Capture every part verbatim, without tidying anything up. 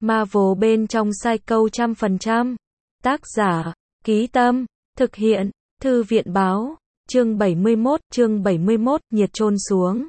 Marvel bên trong Psycho trăm phần trăm. Tác giả, Ký Tâm, thực hiện, Thư viện báo, chương bảy mươi mốt, chương bảy mươi mốt, nhiệt chôn xuống.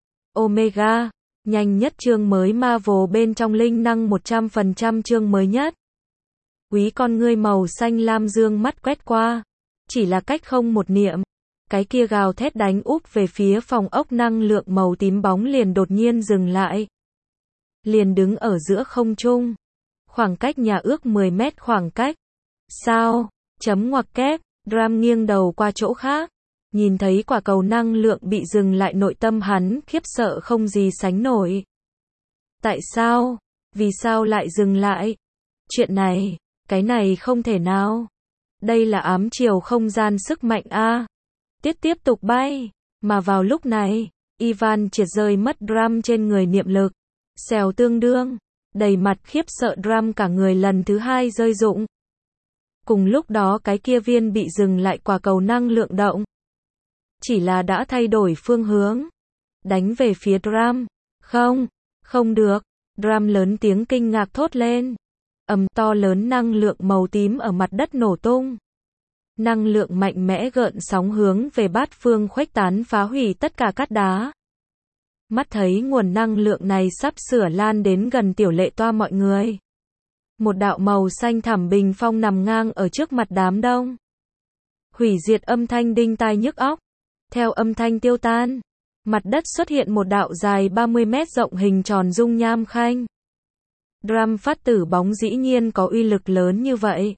Omega, nhanh nhất chương mới Marvel bên trong linh năng một trăm phần trăm chương mới nhất. Quý con ngươi màu xanh lam dương mắt quét qua, chỉ là cách không một niệm, cái kia gào thét đánh úp về phía phòng ốc năng lượng màu tím bóng liền đột nhiên dừng lại. Liền đứng ở giữa không trung, khoảng cách nhà ước mười mét khoảng cách. Sao? Chấm ngoặc kép, Drum nghiêng đầu qua chỗ khác, nhìn thấy quả cầu năng lượng bị dừng lại, nội tâm hắn khiếp sợ không gì sánh nổi. Tại sao? Vì sao lại dừng lại? Chuyện này, cái này không thể nào. Đây là ám chiều không gian sức mạnh a. Tiết tiếp tục bay, mà vào lúc này, Ivan triệt rơi mất Drum trên người niệm lực. Xèo tương đương, đầy mặt khiếp sợ Drum cả người lần thứ hai rơi rụng. Cùng lúc đó cái kia viên bị dừng lại quả cầu năng lượng động. Chỉ là đã thay đổi phương hướng. Đánh về phía Drum. Không, không được. Drum lớn tiếng kinh ngạc thốt lên. Ầm, to lớn năng lượng màu tím ở mặt đất nổ tung. Năng lượng mạnh mẽ gợn sóng hướng về bát phương khuếch tán, phá hủy tất cả cát đá. Mắt thấy nguồn năng lượng này sắp sửa lan đến gần Tiểu Lệ Toa mọi người. Một đạo màu xanh thẳm bình phong nằm ngang ở trước mặt đám đông. Hủy diệt âm thanh đinh tai nhức óc. Theo âm thanh tiêu tan, mặt đất xuất hiện một đạo dài ba mươi mét rộng hình tròn dung nham khanh. Drum phát tử bóng dĩ nhiên có uy lực lớn như vậy.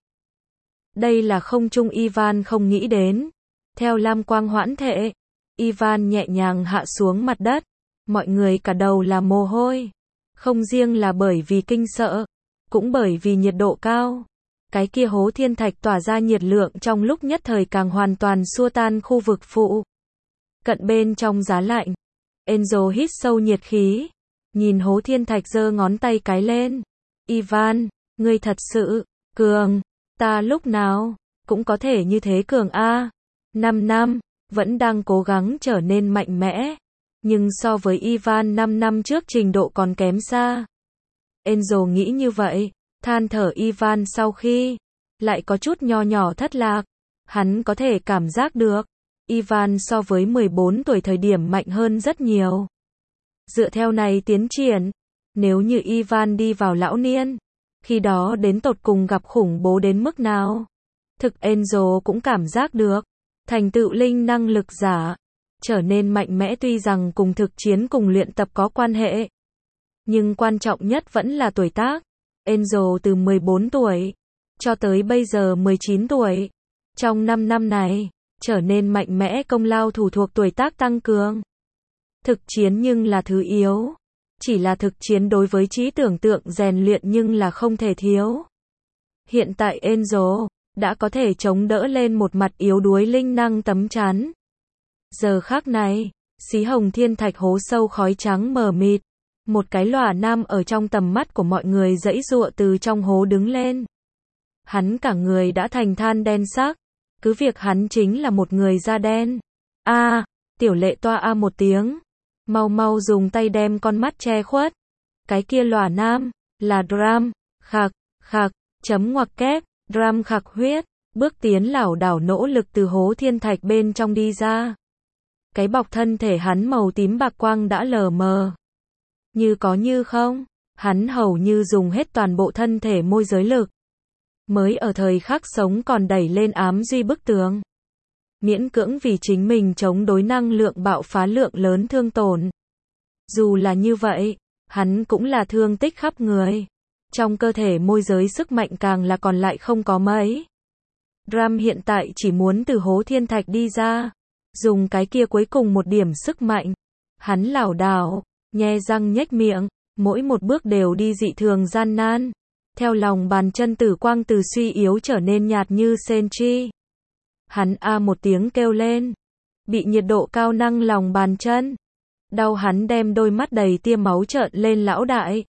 Đây là không trung Ivan không nghĩ đến. Theo lam quang hoãn thể, Ivan nhẹ nhàng hạ xuống mặt đất. Mọi người cả đầu là mồ hôi. Không riêng là bởi vì kinh sợ, cũng bởi vì nhiệt độ cao. Cái kia hố thiên thạch tỏa ra nhiệt lượng trong lúc nhất thời càng hoàn toàn xua tan khu vực phụ. Cận bên trong giá lạnh, Enzo hít sâu nhiệt khí. Nhìn hố thiên thạch giơ ngón tay cái lên. Ivan, ngươi thật sự cường. Ta lúc nào cũng có thể như thế cường a. Năm năm, vẫn đang cố gắng trở nên mạnh mẽ. Nhưng so với Ivan năm năm trước trình độ còn kém xa. Enzo nghĩ như vậy, than thở Ivan sau khi lại có chút nho nhỏ thất lạc. Hắn có thể cảm giác được, Ivan so với mười bốn tuổi thời điểm mạnh hơn rất nhiều. Dựa theo này tiến triển, nếu như Ivan đi vào lão niên, khi đó đến tột cùng gặp khủng bố đến mức nào. Thực Enzo cũng cảm giác được, thành tựu linh năng lực giả, trở nên mạnh mẽ tuy rằng cùng thực chiến cùng luyện tập có quan hệ. Nhưng quan trọng nhất vẫn là tuổi tác. Enzo từ mười bốn tuổi, cho tới bây giờ mười chín tuổi. Trong năm năm này, trở nên mạnh mẽ công lao thủ thuộc tuổi tác tăng cường. Thực chiến nhưng là thứ yếu. Chỉ là thực chiến đối với trí tưởng tượng rèn luyện nhưng là không thể thiếu. Hiện tại Enzo đã có thể chống đỡ lên một mặt yếu đuối linh năng tấm chắn. Giờ khắc này, xí hồng thiên thạch hố sâu khói trắng mờ mịt. Một cái lòa nam ở trong tầm mắt của mọi người giãy giụa từ trong hố đứng lên. Hắn cả người đã thành than đen sắc. Cứ việc hắn chính là một người da đen. A, à, Tiểu Lệ Toa a một tiếng. Mau mau dùng tay đem con mắt che khuất. Cái kia lòa nam, là Drum, khạc, khạc, chấm ngoặc kép, Drum khạc huyết, bước tiến lảo đảo nỗ lực từ hố thiên thạch bên trong đi ra. Cái bọc thân thể hắn màu tím bạc quang đã lờ mờ. Như có như không, hắn hầu như dùng hết toàn bộ thân thể môi giới lực. Mới ở thời khắc sống còn đẩy lên ám duy bức tường. Miễn cưỡng vì chính mình chống đối năng lượng bạo phá lượng lớn thương tổn. Dù là như vậy, hắn cũng là thương tích khắp người. Trong cơ thể môi giới sức mạnh càng là còn lại không có mấy. Drum hiện tại chỉ muốn từ hố thiên thạch đi ra. Dùng cái kia cuối cùng một điểm sức mạnh. Hắn lảo đảo, nhe răng nhếch miệng, mỗi một bước đều đi dị thường gian nan. Theo lòng bàn chân tử quang từ suy yếu trở nên nhạt như Senchi. Hắn a một tiếng kêu lên. Bị nhiệt độ cao năng lòng bàn chân. Đau hắn đem đôi mắt đầy tia máu trợn lên lão đại.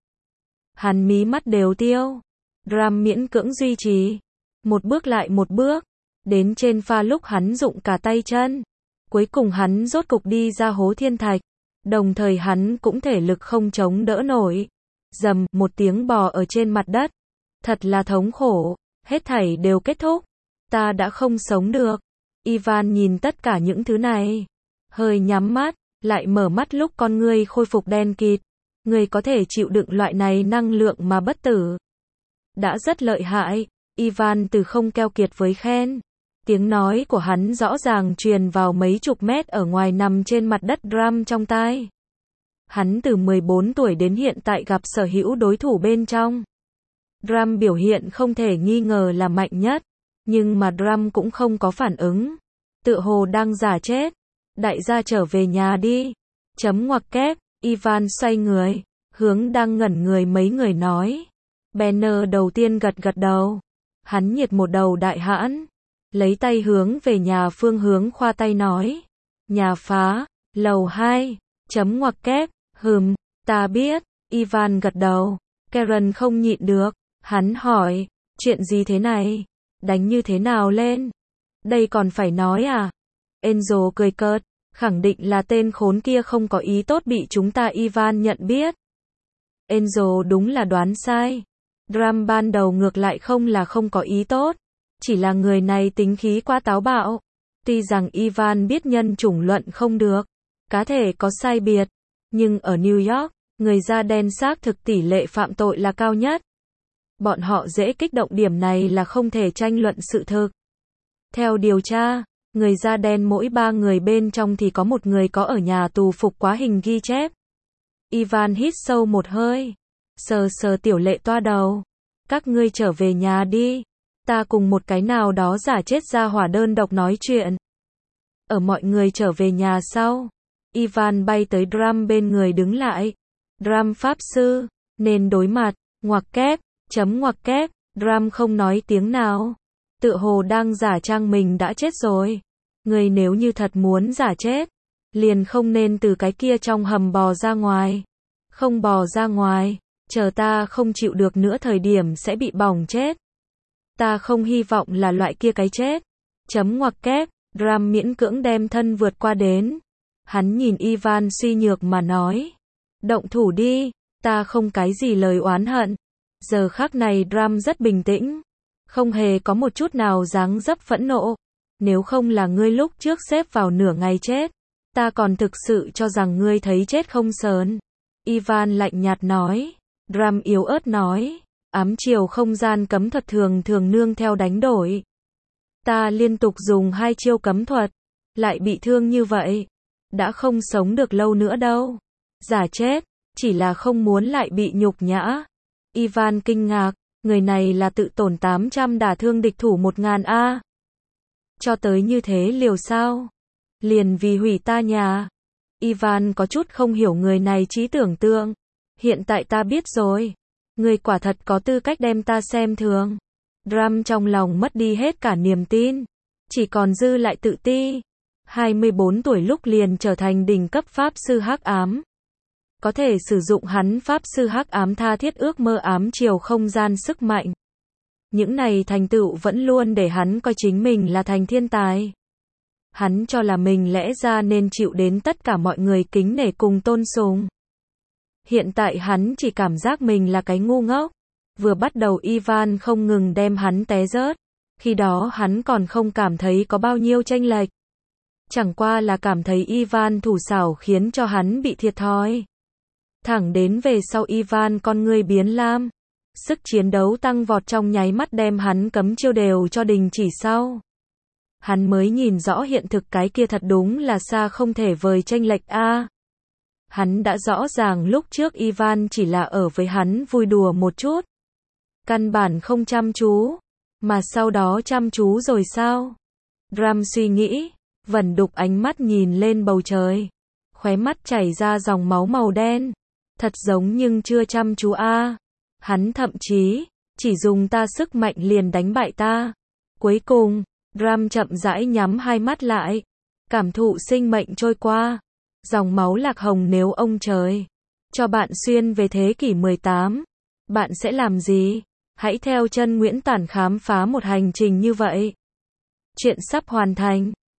Hắn mí mắt đều tiêu. Drum miễn cưỡng duy trì. Một bước lại một bước. Đến trên pha lúc hắn dụng cả tay chân. Cuối cùng hắn rốt cục đi ra hố thiên thạch. Đồng thời hắn cũng thể lực không chống đỡ nổi. Rầm, một tiếng bò ở trên mặt đất. Thật là thống khổ, hết thảy đều kết thúc. Ta đã không sống được. Ivan nhìn tất cả những thứ này, hơi nhắm mắt, lại mở mắt lúc con ngươi khôi phục đen kịt. Ngươi có thể chịu đựng loại này năng lượng mà bất tử. Đã rất lợi hại. Ivan từ không keo kiệt với khen. Tiếng nói của hắn rõ ràng truyền vào mấy chục mét ở ngoài nằm trên mặt đất drum trong tai. Hắn từ mười bốn tuổi đến hiện tại gặp sở hữu đối thủ bên trong. Drum biểu hiện không thể nghi ngờ là mạnh nhất. Nhưng mà Drum cũng không có phản ứng. Tựa hồ đang giả chết. Đại gia trở về nhà đi. Chấm ngoặc kép. Ivan xoay người. Hướng đang ngẩn người mấy người nói. Banner đầu tiên gật gật đầu. Hắn nhiệt một đầu đại hãn. Lấy tay hướng về nhà phương hướng khoa tay nói. Nhà phá. Lầu hai. Chấm ngoặc kép. Hừm. Ta biết. Ivan gật đầu. Karen không nhịn được. Hắn hỏi. Chuyện gì thế này? Đánh như thế nào lên? Đây còn phải nói à? Angel cười cợt. Khẳng định là tên khốn kia không có ý tốt bị chúng ta Ivan nhận biết. Angel đúng là đoán sai. Drum ban đầu ngược lại không là không có ý tốt. Chỉ là người này tính khí quá táo bạo. Tuy rằng Ivan biết nhân chủng luận không được. Cá thể có sai biệt. Nhưng ở New York, người da đen xác thực tỷ lệ phạm tội là cao nhất. Bọn họ dễ kích động điểm này là không thể tranh luận sự thực. Theo điều tra, người da đen mỗi ba người bên trong thì có một người có ở nhà tù phục quá hình ghi chép. Ivan hít sâu một hơi. Sờ sờ tiểu lệ toa đầu. Các ngươi trở về nhà đi. Ta cùng một cái nào đó giả chết ra hỏa đơn độc nói chuyện. Ở mọi người trở về nhà sau. Ivan bay tới Drum bên người đứng lại. Drum pháp sư. Nên đối mặt. Ngoặc kép. Chấm ngoặc kép. Drum không nói tiếng nào. Tựa hồ đang giả trang mình đã chết rồi. Người nếu như thật muốn giả chết. Liền không nên từ cái kia trong hầm bò ra ngoài. Không bò ra ngoài. Chờ ta không chịu được nữa thời điểm sẽ bị bỏng chết. Ta không hy vọng là loại kia cái chết. Chấm ngoặc kép. Drum miễn cưỡng đem thân vượt qua đến. Hắn nhìn Ivan suy nhược mà nói. Động thủ đi. Ta không cái gì lời oán hận. Giờ khắc này Drum rất bình tĩnh. Không hề có một chút nào dáng dấp phẫn nộ. Nếu không là ngươi lúc trước xếp vào nửa ngày chết. Ta còn thực sự cho rằng ngươi thấy chết không sờn. Ivan lạnh nhạt nói. Drum yếu ớt nói. Ám chiều không gian cấm thuật thường thường nương theo đánh đổi. Ta liên tục dùng hai chiêu cấm thuật. Lại bị thương như vậy. Đã không sống được lâu nữa đâu. Giả chết. Chỉ là không muốn lại bị nhục nhã. Ivan kinh ngạc. Người này là tự tổn tám trăm đả thương địch thủ một ngàn A. Cho tới như thế liều sao? Liền vì hủy ta nhà. Ivan có chút không hiểu người này trí tưởng tượng. Hiện tại ta biết rồi. Người quả thật có tư cách đem ta xem thường. Drum trong lòng mất đi hết cả niềm tin. Chỉ còn dư lại tự ti. hai mươi bốn tuổi lúc liền trở thành đỉnh cấp pháp sư hắc ám. Có thể sử dụng hắn pháp sư hắc ám tha thiết ước mơ ám chiều không gian sức mạnh. Những này thành tựu vẫn luôn để hắn coi chính mình là thành thiên tài. Hắn cho là mình lẽ ra nên chịu đến tất cả mọi người kính nể cùng tôn sùng. Hiện tại hắn chỉ cảm giác mình là cái ngu ngốc. Vừa bắt đầu Ivan không ngừng đem hắn té rớt. Khi đó hắn còn không cảm thấy có bao nhiêu chênh lệch. Chẳng qua là cảm thấy Ivan thủ xảo khiến cho hắn bị thiệt thòi. Thẳng đến về sau Ivan con ngươi biến lam. Sức chiến đấu tăng vọt trong nháy mắt đem hắn cấm chiêu đều cho đình chỉ sau. Hắn mới nhìn rõ hiện thực cái kia thật đúng là xa không thể vời chênh lệch a. Hắn đã rõ ràng lúc trước Ivan chỉ là ở với hắn vui đùa một chút. Căn bản không chăm chú. Mà sau đó chăm chú rồi sao? Drum suy nghĩ. Vẩn đục ánh mắt nhìn lên bầu trời. Khóe mắt chảy ra dòng máu màu đen. Thật giống nhưng chưa chăm chú a. Hắn thậm chí chỉ dùng ta sức mạnh liền đánh bại ta. Cuối cùng, Drum chậm rãi nhắm hai mắt lại, cảm thụ sinh mệnh trôi qua. Dòng máu lạc hồng nếu ông trời cho bạn xuyên về thế kỷ mười tám, bạn sẽ làm gì? Hãy theo chân Nguyễn Tản khám phá một hành trình như vậy. Chuyện sắp hoàn thành.